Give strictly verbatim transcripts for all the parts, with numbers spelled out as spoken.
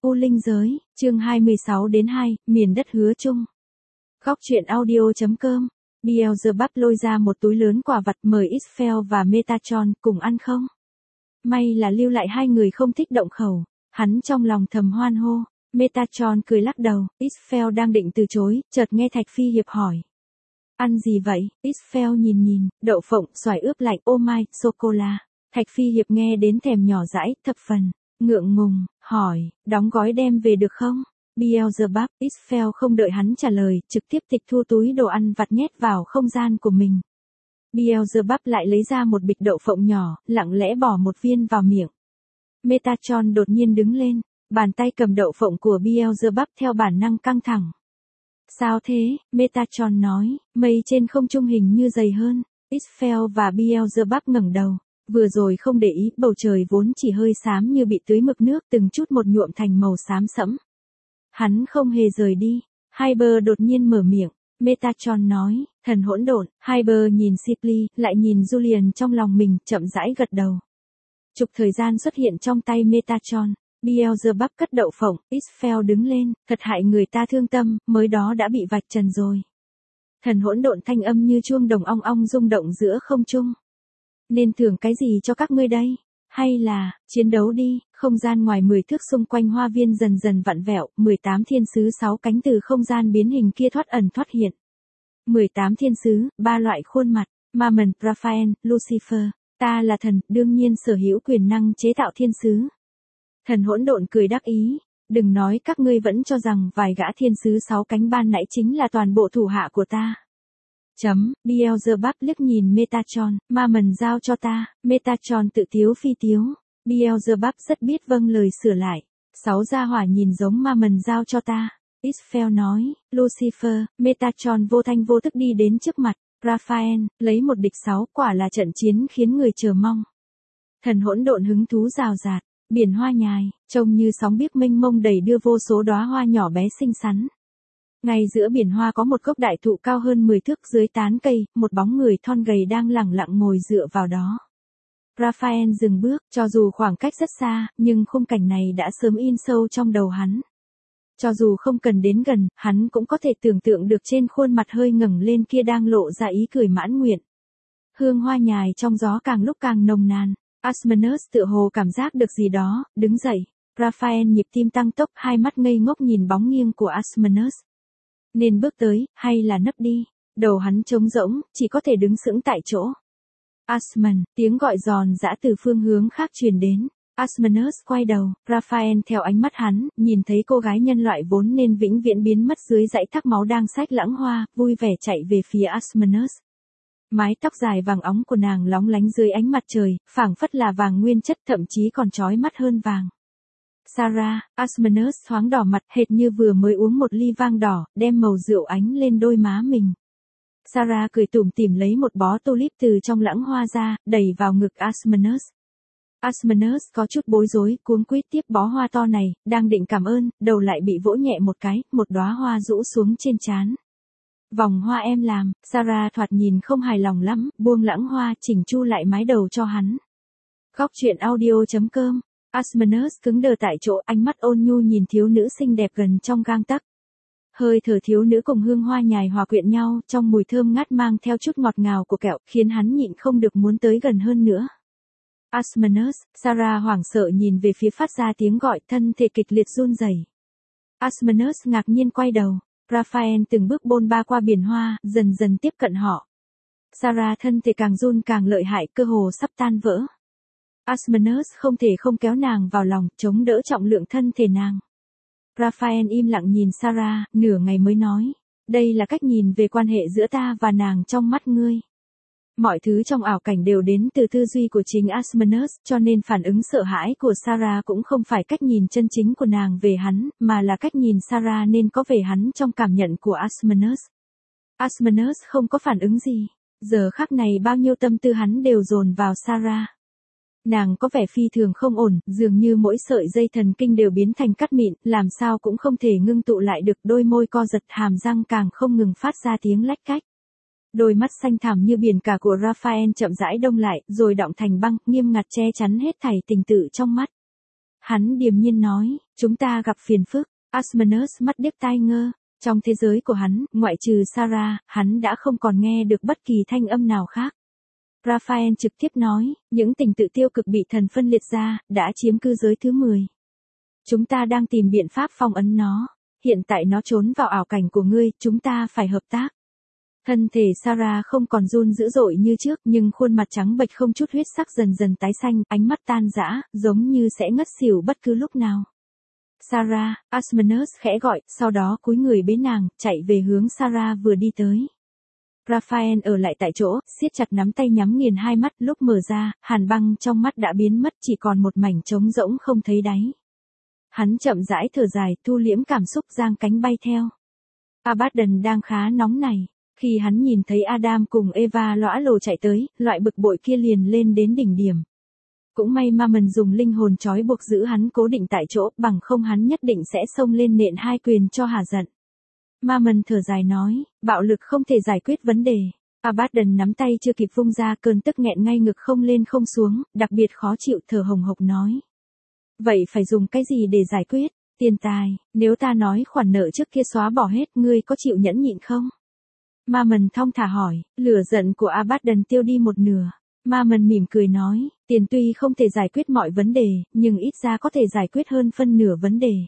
U Linh Giới, chương hai mươi sáu đến hai, miền đất hứa chung. Góc truyện audio.com. Beelzebub lôi ra một túi lớn quà vặt mời Israel và Metatron cùng ăn không. May là lưu lại hai người không thích động khẩu, hắn trong lòng thầm hoan hô. Metatron cười lắc đầu, Israel đang định từ chối, chợt nghe Thạch Phi Hiệp hỏi. Ăn gì vậy? Israel nhìn nhìn, đậu phộng, xoài ướp lạnh, ô mai, sô-cô-la. Thạch Phi Hiệp nghe đến thèm nhỏ dãi, thập phần, ngượng ngùng, hỏi, đóng gói đem về được không? Beelzebub, Israel không đợi hắn trả lời, trực tiếp tịch thu túi đồ ăn vặt nhét vào không gian của mình. Beelzebub lại lấy ra một bịch đậu phộng nhỏ, lặng lẽ bỏ một viên vào miệng. Metatron đột nhiên đứng lên, bàn tay cầm đậu phộng của Beelzebub theo bản năng căng thẳng. Sao thế? Metatron nói, mây trên không trung hình như dày hơn. Israel và Beelzebub ngẩng đầu. Vừa rồi không để ý, bầu trời vốn chỉ hơi xám như bị tưới mực nước từng chút một nhuộm thành màu xám sẫm. Hắn không hề rời đi. Hyper đột nhiên mở miệng. Metatron nói, thần hỗn độn. Hyper nhìn Sibley, lại nhìn Julian trong lòng mình, chậm rãi gật đầu. Trục thời gian xuất hiện trong tay Metatron. Beelzebub cất đậu phộng, Israel đứng lên, thật hại người ta thương tâm, mới đó đã bị vạch trần rồi. Thần hỗn độn thanh âm như chuông đồng ong ong rung động giữa không trung. Nên thưởng cái gì cho các ngươi đây? Hay là, chiến đấu đi, không gian ngoài mười thước xung quanh hoa viên dần dần vặn vẹo, mười tám thiên sứ sáu cánh từ không gian biến hình kia thoát ẩn thoát hiện. mười tám thiên sứ, ba loại khuôn mặt, Mammon, Raphael, Lucifer, ta là thần, đương nhiên sở hữu quyền năng chế tạo thiên sứ. Thần hỗn độn cười đắc ý, đừng nói các ngươi vẫn cho rằng vài gã thiên sứ sáu cánh ban nãy chính là toàn bộ thủ hạ của ta. Chấm, Beelzebub liếc nhìn Metatron, Mammon giao cho ta, Metatron tự tiếu phi tiếu. Beelzebub rất biết vâng lời sửa lại, sáu gia hỏa nhìn giống Mammon giao cho ta. Israel nói, Lucifer, Metatron vô thanh vô thức đi đến trước mặt, Raphael, lấy một địch sáu, quả là trận chiến khiến người chờ mong. Thần hỗn độn hứng thú rào rạt, biển hoa nhài, trông như sóng biếc mênh mông đầy đưa vô số đóa hoa nhỏ bé xinh xắn. Ngay giữa biển hoa có một gốc đại thụ cao hơn mười thước, dưới tán cây, một bóng người thon gầy đang lẳng lặng ngồi dựa vào đó. Raphael dừng bước, cho dù khoảng cách rất xa, nhưng khung cảnh này đã sớm in sâu trong đầu hắn. Cho dù không cần đến gần, hắn cũng có thể tưởng tượng được trên khuôn mặt hơi ngẩng lên kia đang lộ ra ý cười mãn nguyện. Hương hoa nhài trong gió càng lúc càng nồng nàn. Asmodeus tựa hồ cảm giác được gì đó, đứng dậy. Raphael nhịp tim tăng tốc, hai mắt ngây ngốc nhìn bóng nghiêng của Asmodeus. Nên bước tới, hay là nấp đi? Đầu hắn trống rỗng, chỉ có thể đứng sững tại chỗ. Asmon, tiếng gọi giòn giã từ phương hướng khác truyền đến. Asmodeus quay đầu, Raphael theo ánh mắt hắn, nhìn thấy cô gái nhân loại vốn nên vĩnh viễn biến mất dưới dãy thác máu đang xách lãng hoa, vui vẻ chạy về phía Asmodeus. Mái tóc dài vàng óng của nàng lóng lánh dưới ánh mặt trời, phảng phất là vàng nguyên chất, thậm chí còn chói mắt hơn vàng. Sarah, Asmodeus thoáng đỏ mặt, hệt như vừa mới uống một ly vang đỏ, đem màu rượu ánh lên đôi má mình. Sarah cười tủm tỉm lấy một bó tulip từ trong lãng hoa ra, đẩy vào ngực Asmodeus. Asmodeus có chút bối rối, cuống quýt tiếp bó hoa to này, đang định cảm ơn, đầu lại bị vỗ nhẹ một cái, một đóa hoa rũ xuống trên trán. Vòng hoa em làm, Sarah thoạt nhìn không hài lòng lắm, buông lãng hoa, chỉnh chu lại mái đầu cho hắn. Góc truyện audio.com. Asmodeus cứng đờ tại chỗ, ánh mắt ôn nhu nhìn thiếu nữ xinh đẹp gần trong gang tấc. Hơi thở thiếu nữ cùng hương hoa nhài hòa quyện nhau, trong mùi thơm ngát mang theo chút ngọt ngào của kẹo, khiến hắn nhịn không được muốn tới gần hơn nữa. Asmodeus, Sarah hoảng sợ nhìn về phía phát ra tiếng gọi, thân thể kịch liệt run rẩy. Asmodeus ngạc nhiên quay đầu. Raphael từng bước bôn ba qua biển hoa, dần dần tiếp cận họ. Sarah thân thể càng run càng lợi hại, cơ hồ sắp tan vỡ. Asmodeus không thể không kéo nàng vào lòng, chống đỡ trọng lượng thân thể nàng. Raphael im lặng nhìn Sarah, nửa ngày mới nói, đây là cách nhìn về quan hệ giữa ta và nàng trong mắt ngươi. Mọi thứ trong ảo cảnh đều đến từ tư duy của chính Asmodeus, cho nên phản ứng sợ hãi của Sarah cũng không phải cách nhìn chân chính của nàng về hắn, mà là cách nhìn Sarah nên có về hắn trong cảm nhận của Asmodeus. Asmodeus không có phản ứng gì. Giờ khắc này bao nhiêu tâm tư hắn đều dồn vào Sarah. Nàng có vẻ phi thường không ổn, dường như mỗi sợi dây thần kinh đều biến thành cát mịn, làm sao cũng không thể ngưng tụ lại được, đôi môi co giật, hàm răng càng không ngừng phát ra tiếng lách cách. Đôi mắt xanh thẳm như biển cả của Raphael chậm rãi đông lại, rồi đọng thành băng, nghiêm ngặt che chắn hết thảy tình tự trong mắt. Hắn điềm nhiên nói, chúng ta gặp phiền phức. Asmonus mắt điếc tai ngơ. Trong thế giới của hắn, ngoại trừ Sarah, hắn đã không còn nghe được bất kỳ thanh âm nào khác. Raphael trực tiếp nói, những tình tự tiêu cực bị thần phân liệt ra, đã chiếm cư giới thứ mười. Chúng ta đang tìm biện pháp phong ấn nó. Hiện tại nó trốn vào ảo cảnh của ngươi, chúng ta phải hợp tác. Thân thể Sarah không còn run dữ dội như trước, nhưng khuôn mặt trắng bệch không chút huyết sắc dần dần tái xanh, ánh mắt tan rã, giống như sẽ ngất xỉu bất cứ lúc nào. Sarah, Asmonus khẽ gọi, sau đó cúi người bế nàng, chạy về hướng Sarah vừa đi tới. Raphael ở lại tại chỗ, siết chặt nắm tay nhắm nghiền hai mắt, lúc mở ra, hàn băng trong mắt đã biến mất, chỉ còn một mảnh trống rỗng không thấy đáy. Hắn chậm rãi thở dài, thu liễm cảm xúc, giang cánh bay theo. Abaddon đang khá nóng này. Khi hắn nhìn thấy Adam cùng Eva lõa lồ chạy tới, loại bực bội kia liền lên đến đỉnh điểm. Cũng may Mammon dùng linh hồn trói buộc giữ hắn cố định tại chỗ, bằng không hắn nhất định sẽ xông lên nện hai quyền cho hả giận. Mammon thở dài nói, bạo lực không thể giải quyết vấn đề. Abaddon nắm tay chưa kịp vung ra, cơn tức nghẹn ngay ngực không lên không xuống, đặc biệt khó chịu, thở hồng hộc nói. Vậy phải dùng cái gì để giải quyết? Tiền tài, nếu ta nói khoản nợ trước kia xóa bỏ hết, ngươi có chịu nhẫn nhịn không? Mammon thong thả hỏi, lửa giận của Abaddon tiêu đi một nửa. Mammon mỉm cười nói, tiền tuy không thể giải quyết mọi vấn đề, nhưng ít ra có thể giải quyết hơn phân nửa vấn đề.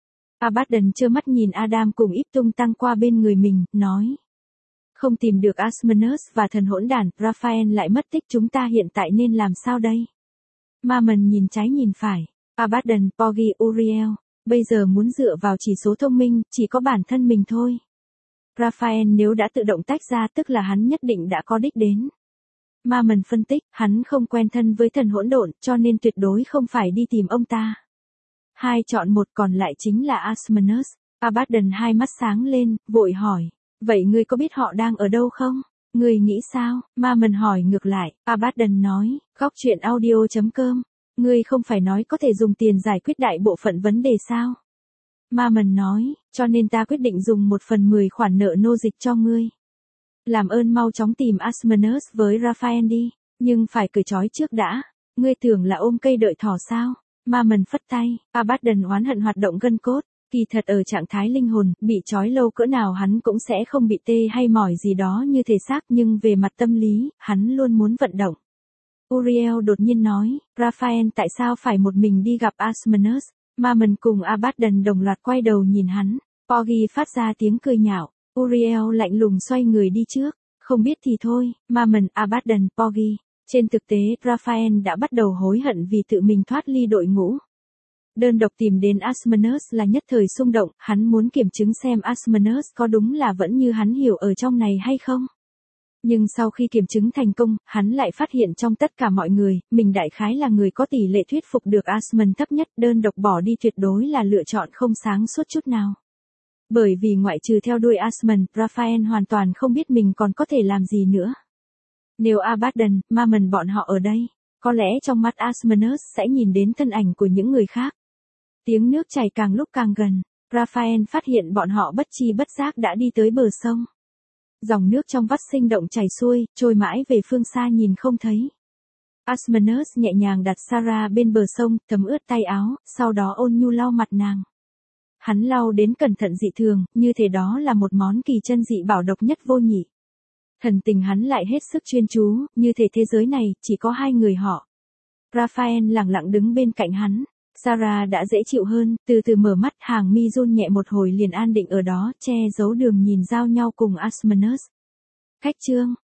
Abaddon trơ mắt nhìn Adam cùng Íp tung tăng qua bên người mình, nói. Không tìm được Asmonus và thần hỗn đản, Raphael lại mất tích, chúng ta hiện tại nên làm sao đây? Mammon nhìn trái nhìn phải. Abaddon, Poggy, Uriel, bây giờ muốn dựa vào chỉ số thông minh, chỉ có bản thân mình thôi. Raphael nếu đã tự động tách ra tức là hắn nhất định đã có đích đến. Mammon phân tích, hắn không quen thân với thần hỗn độn, cho nên tuyệt đối không phải đi tìm ông ta. Hai chọn một, còn lại chính là Asmonus. Abaddon hai mắt sáng lên, vội hỏi, vậy ngươi có biết họ đang ở đâu không? Ngươi nghĩ sao? Mammon hỏi ngược lại. Abaddon nói, góc truyện audio chấm com. Ngươi không phải nói có thể dùng tiền giải quyết đại bộ phận vấn đề sao? Mammon nói, cho nên ta quyết định dùng một phần mười khoản nợ nô dịch cho ngươi. Làm ơn mau chóng tìm Asmonus với Raphael đi, nhưng phải cởi trói trước đã. Ngươi tưởng là ôm cây đợi thỏ sao? Mammon phất tay, Abaddon oán hận hoạt động gân cốt. Kỳ thật ở trạng thái linh hồn, bị trói lâu cỡ nào hắn cũng sẽ không bị tê hay mỏi gì đó như thể xác, nhưng về mặt tâm lý, hắn luôn muốn vận động. Uriel đột nhiên nói, Raphael tại sao phải một mình đi gặp Asmonus? Mammon cùng Abaddon đồng loạt quay đầu nhìn hắn. Poggy phát ra tiếng cười nhạo. Uriel lạnh lùng xoay người đi trước. Không biết thì thôi, Mammon, Abaddon, Poggy. Trên thực tế, Raphael đã bắt đầu hối hận vì tự mình thoát ly đội ngũ. Đơn độc tìm đến Asmonus là nhất thời xung động, hắn muốn kiểm chứng xem Asmonus có đúng là vẫn như hắn hiểu ở trong này hay không. Nhưng sau khi kiểm chứng thành công, hắn lại phát hiện trong tất cả mọi người, mình đại khái là người có tỷ lệ thuyết phục được Asmon thấp nhất, đơn độc bỏ đi tuyệt đối là lựa chọn không sáng suốt chút nào. Bởi vì ngoại trừ theo đuôi Asmon, Raphael hoàn toàn không biết mình còn có thể làm gì nữa. Nếu Abaddon, Mammon bọn họ ở đây, có lẽ trong mắt Asmonus sẽ nhìn đến thân ảnh của những người khác. Tiếng nước chảy càng lúc càng gần, Raphael phát hiện bọn họ bất chi bất giác đã đi tới bờ sông. Dòng nước trong vắt sinh động chảy xuôi, trôi mãi về phương xa nhìn không thấy. Asmonus nhẹ nhàng đặt Sarah bên bờ sông, thấm ướt tay áo, sau đó ôn nhu lau mặt nàng. Hắn lau đến cẩn thận dị thường, như thể đó là một món kỳ chân dị bảo độc nhất vô nhị. Thần tình hắn lại hết sức chuyên chú, như thể thế giới này chỉ có hai người họ. Raphael lặng lặng đứng bên cạnh hắn. Sarah đã dễ chịu hơn, từ từ mở mắt, hàng mi run nhẹ một hồi liền an định ở đó, che giấu đường nhìn giao nhau cùng Asmonus. Khách chương